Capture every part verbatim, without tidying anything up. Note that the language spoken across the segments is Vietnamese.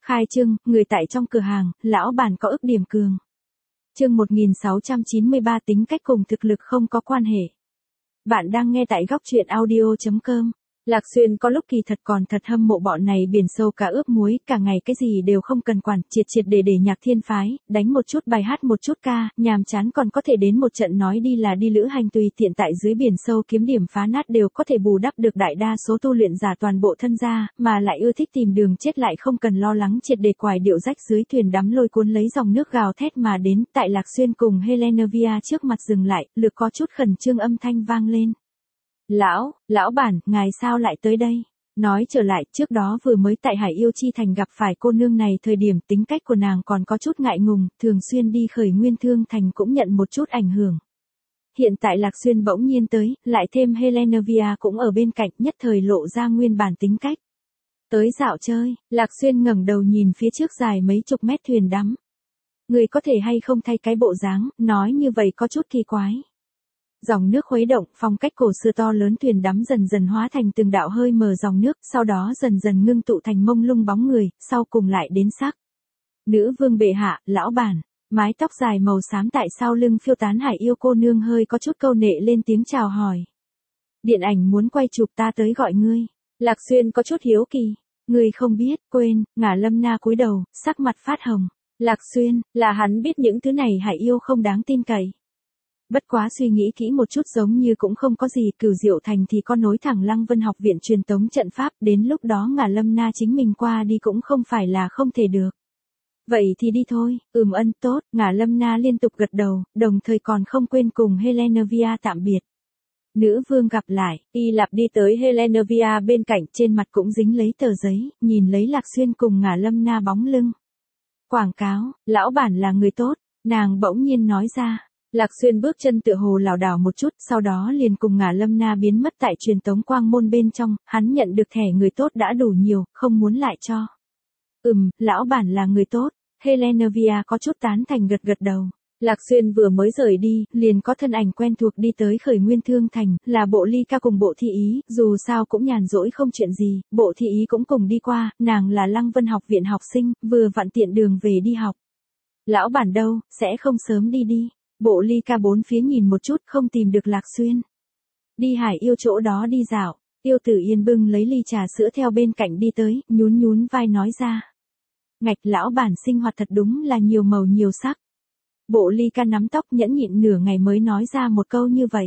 Khai trương, người tại trong cửa hàng, lão bản có ức điểm cường. Chương một nghìn sáu trăm chín mươi ba tính cách cùng thực lực không có quan hệ. Bạn đang nghe tại góc truyện audio chấm com. Lạc Xuyên có lúc kỳ thật còn thật hâm mộ bọn này biển sâu cá ướp muối, cả ngày cái gì đều không cần quản, triệt triệt để để nhạc thiên phái, đánh một chút bài hát một chút ca, nhàm chán còn có thể đến một trận nói đi là đi lữ hành tùy tiện tại dưới biển sâu kiếm điểm phá nát đều có thể bù đắp được đại đa số tu luyện giả toàn bộ thân gia, mà lại ưa thích tìm đường chết lại không cần lo lắng triệt để quài điệu rách dưới thuyền đắm lôi cuốn lấy dòng nước gào thét mà đến, tại Lạc Xuyên cùng Helenavia trước mặt dừng lại, lực có chút khẩn trương âm thanh vang lên. Lão, lão bản, ngài sao lại tới đây? Nói trở lại, trước đó vừa mới tại Hải Yêu Chi Thành gặp phải cô nương này thời điểm tính cách của nàng còn có chút ngại ngùng, thường xuyên đi khởi nguyên thương thành cũng nhận một chút ảnh hưởng. Hiện tại Lạc Xuyên bỗng nhiên tới, lại thêm Helenavia cũng ở bên cạnh nhất thời lộ ra nguyên bản tính cách. Tới dạo chơi, Lạc Xuyên ngẩng đầu nhìn phía trước dài mấy chục mét thuyền đắm. Người có thể hay không thay cái bộ dáng, nói như vậy có chút kỳ quái. Dòng nước khuấy động, phong cách cổ xưa to lớn thuyền đắm dần dần hóa thành từng đạo hơi mờ dòng nước, sau đó dần dần ngưng tụ thành mông lung bóng người, sau cùng lại đến sắc. Nữ vương bệ hạ, lão bản, mái tóc dài màu xám tại sau lưng phiêu tán Hải Yêu cô nương hơi có chút câu nệ lên tiếng chào hỏi. Điện ảnh muốn quay chụp ta tới gọi ngươi. Lạc Xuyên có chút hiếu kỳ. Ngươi không biết, quên, Ngả Lâm Na cúi đầu, sắc mặt phát hồng. Lạc Xuyên, là hắn biết những thứ này Hải Yêu không đáng tin cậy. Bất quá suy nghĩ kỹ một chút giống như cũng không có gì, Cửu Diệu Thành thì có nối thẳng Lăng Vân học viện truyền tống trận pháp, đến lúc đó Ngả Lâm Na chính mình qua đi cũng không phải là không thể được. Vậy thì đi thôi, ừm ân tốt, Ngả Lâm Na liên tục gật đầu, đồng thời còn không quên cùng Helenavia tạm biệt. Nữ vương gặp lại, y lạp đi tới Helenavia bên cạnh, trên mặt cũng dính lấy tờ giấy, nhìn lấy Lạc Xuyên cùng Ngả Lâm Na bóng lưng. Quảng cáo, lão bản là người tốt, nàng bỗng nhiên nói ra. Lạc Xuyên bước chân tựa hồ lảo đảo một chút, sau đó liền cùng Ngả Lâm Na biến mất tại truyền tống quang môn bên trong, hắn nhận được thẻ người tốt đã đủ nhiều, không muốn lại cho. Ừm, lão bản là người tốt, Helenavia có chút tán thành gật gật đầu. Lạc Xuyên vừa mới rời đi, liền có thân ảnh quen thuộc đi tới khởi nguyên thương thành, là Bộ Ly Ca cùng Bộ Thị Ý, dù sao cũng nhàn rỗi không chuyện gì, Bộ Thị Ý cũng cùng đi qua, nàng là Lăng Vân học viện học sinh, vừa vặn tiện đường về đi học. Lão bản đâu, sẽ không sớm đi đi. Bộ Ly Ca bốn phía nhìn một chút không tìm được Lạc Xuyên. Đi Hải Yêu chỗ đó đi dạo, Tiêu Tử Yên bưng lấy ly trà sữa theo bên cạnh đi tới, nhún nhún vai nói ra. Ngạch lão bản sinh hoạt thật đúng là nhiều màu nhiều sắc. Bộ Ly Ca nắm tóc nhẫn nhịn nửa ngày mới nói ra một câu như vậy.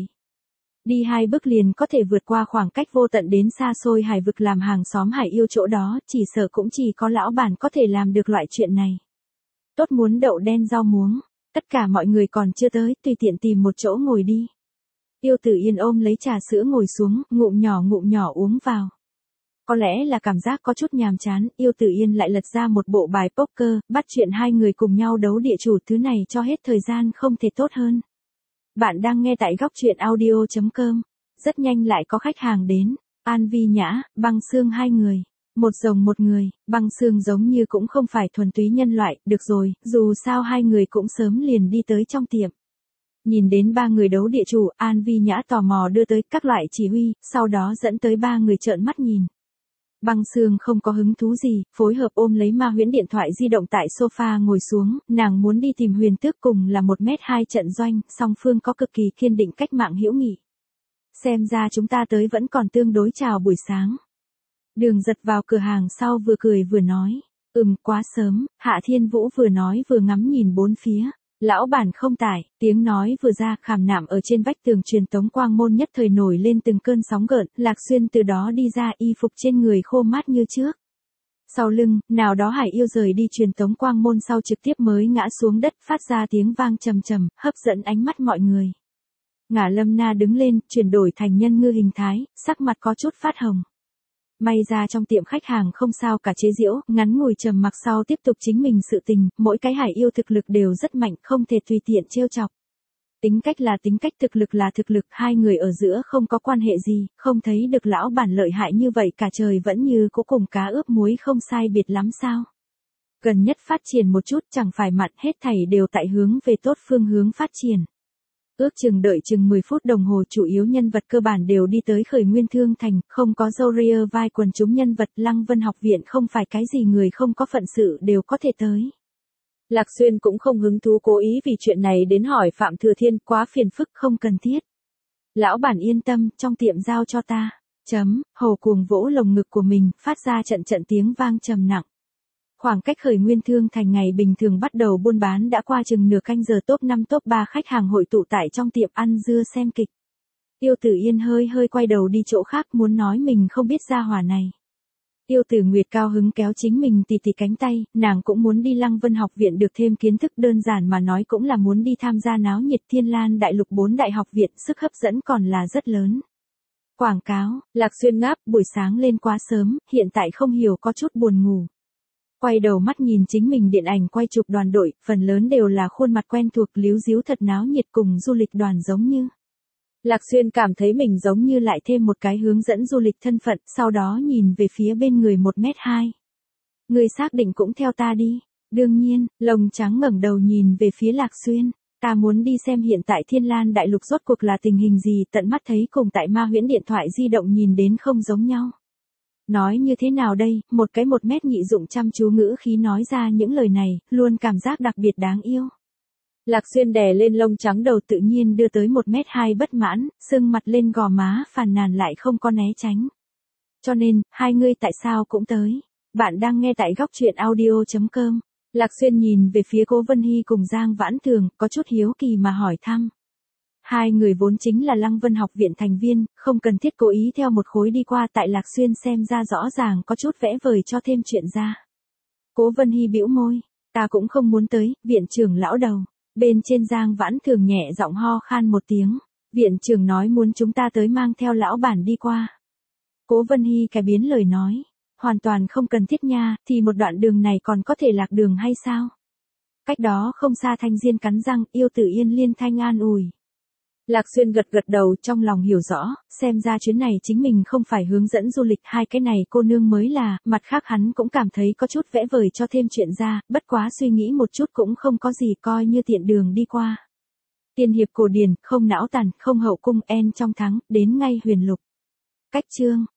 Đi hai bước liền có thể vượt qua khoảng cách vô tận đến xa xôi hải vực làm hàng xóm Hải Yêu chỗ đó, chỉ sợ cũng chỉ có lão bản có thể làm được loại chuyện này. Tốt muốn đậu đen rau muống. Tất cả mọi người còn chưa tới, tùy tiện tìm một chỗ ngồi đi. Tiêu Tử Yên ôm lấy trà sữa ngồi xuống, ngụm nhỏ ngụm nhỏ uống vào. Có lẽ là cảm giác có chút nhàm chán, Tiêu Tử Yên lại lật ra một bộ bài poker, bắt chuyện hai người cùng nhau đấu địa chủ, thứ này cho hết thời gian không thể tốt hơn. Bạn đang nghe tại góc truyện audio chấm com. Rất nhanh lại có khách hàng đến, An Vi Nhã, Băng Xương hai người. Một rồng một người, Băng Xương giống như cũng không phải thuần túy nhân loại, được rồi, dù sao hai người cũng sớm liền đi tới trong tiệm. Nhìn đến ba người đấu địa chủ, An Vi Nhã tò mò đưa tới các loại chỉ huy, sau đó dẫn tới ba người trợn mắt nhìn. Băng Xương không có hứng thú gì, phối hợp ôm lấy Ma Huyễn điện thoại di động tại sofa ngồi xuống, nàng muốn đi tìm Huyền Tước cùng là một mét hai trận doanh, song phương có cực kỳ kiên định cách mạng hữu nghị. Xem ra chúng ta tới vẫn còn tương đối chào buổi sáng. Đường Giật vào cửa hàng sau vừa cười vừa nói, ừm quá sớm, Hạ Thiên Vũ vừa nói vừa ngắm nhìn bốn phía, lão bản không tải, tiếng nói vừa ra, khảm nạm ở trên vách tường truyền tống quang môn nhất thời nổi lên từng cơn sóng gợn, Lạc Xuyên từ đó đi ra, y phục trên người khô mát như trước. Sau lưng, nào đó Hải Yêu rời đi truyền tống quang môn sau trực tiếp mới ngã xuống đất, phát ra tiếng vang trầm trầm, hấp dẫn ánh mắt mọi người. Ngả Lâm Na đứng lên, chuyển đổi thành nhân ngư hình thái, sắc mặt có chút phát hồng. May ra trong tiệm khách hàng không sao cả chế giễu, ngắn ngủi trầm mặc sau tiếp tục chính mình sự tình, mỗi cái Hải Yêu thực lực đều rất mạnh, không thể tùy tiện trêu chọc. Tính cách là tính cách, thực lực là thực lực, hai người ở giữa không có quan hệ gì, không thấy được lão bản lợi hại như vậy cả trời vẫn như cố cùng cá ướp muối không sai biệt lắm sao. Gần nhất phát triển một chút chẳng phải mặn, hết thảy đều tại hướng về tốt phương hướng phát triển. Ước chừng đợi chừng mười phút đồng hồ, chủ yếu nhân vật cơ bản đều đi tới Khởi Nguyên Thương Thành, không có dâu ria vai quần chúng nhân vật. Lăng Vân học viện không phải cái gì người không có phận sự đều có thể tới. Lạc Xuyên cũng không hứng thú cố ý vì chuyện này đến hỏi Phạm Thừa Thiên, quá phiền phức không cần thiết. Lão bản yên tâm, trong tiệm giao cho ta. Chấm, Hồ Cuồng vỗ lồng ngực của mình, phát ra trận trận tiếng vang trầm nặng. Khoảng cách Khởi Nguyên Thương Thành ngày bình thường bắt đầu buôn bán đã qua chừng nửa canh giờ, top năm top ba khách hàng hội tụ tại trong tiệm ăn dưa xem kịch. Tiêu Tử Yên hơi hơi quay đầu đi chỗ khác, muốn nói mình không biết gia hỏa này. Tiêu Tử Nguyệt cao hứng kéo chính mình tì tì cánh tay, nàng cũng muốn đi Lăng Vân học viện được thêm kiến thức, đơn giản mà nói cũng là muốn đi tham gia náo nhiệt. Thiên Lan đại lục bốn đại học viện, sức hấp dẫn còn là rất lớn. Quảng cáo, Lạc Xuyên ngáp, buổi sáng lên quá sớm, hiện tại không hiểu có chút buồn ngủ. Quay đầu mắt nhìn chính mình điện ảnh quay chụp đoàn đội, phần lớn đều là khuôn mặt quen thuộc, líu díu thật náo nhiệt, cùng du lịch đoàn giống như. Lạc Xuyên cảm thấy mình giống như lại thêm một cái hướng dẫn du lịch thân phận, sau đó nhìn về phía bên người một mét hai. Người xác định cũng theo ta đi. Đương nhiên, lồng trắng ngẩng đầu nhìn về phía Lạc Xuyên. Ta muốn đi xem hiện tại Thiên Lan đại lục rốt cuộc là tình hình gì, tận mắt thấy cùng tại Ma Huyễn điện thoại di động nhìn đến không giống nhau. Nói như thế nào đây, một cái một mét nhị dụng chăm chú ngữ khí nói ra những lời này, luôn cảm giác đặc biệt đáng yêu. Lạc Xuyên đè lên lông trắng đầu, tự nhiên đưa tới một mét hai bất mãn, sưng mặt lên gò má, phàn nàn lại không có né tránh. Cho nên, hai ngươi tại sao cũng tới? Bạn đang nghe tại góc truyện audio chấm com. Lạc Xuyên nhìn về phía Cố Vân Hy cùng Giang Vãn Thường, có chút hiếu kỳ mà hỏi thăm. Hai người vốn chính là Lăng Vân học viện thành viên, không cần thiết cố ý theo một khối đi qua, tại Lạc Xuyên xem ra rõ ràng có chút vẽ vời cho thêm chuyện ra. Cố Vân Hy bĩu môi, ta cũng không muốn tới, viện trưởng lão đầu. Bên trên Giang Vãn Thường nhẹ giọng ho khan một tiếng, viện trưởng nói muốn chúng ta tới mang theo lão bản đi qua. Cố Vân Hy cải biến lời nói, hoàn toàn không cần thiết nha, thì một đoạn đường này còn có thể lạc đường hay sao? Cách đó không xa Thanh Diên cắn răng, Yêu Tử Yên liên thanh an ủi. Lạc Xuyên gật gật đầu, trong lòng hiểu rõ, xem ra chuyến này chính mình không phải hướng dẫn du lịch, hai cái này cô nương mới là, mặt khác hắn cũng cảm thấy có chút vẽ vời cho thêm chuyện ra, bất quá suy nghĩ một chút cũng không có gì, coi như tiện đường đi qua. Tiên hiệp cổ điển, không não tàn, không hậu cung, en trong thắng, đến ngay huyền lục. Cách chương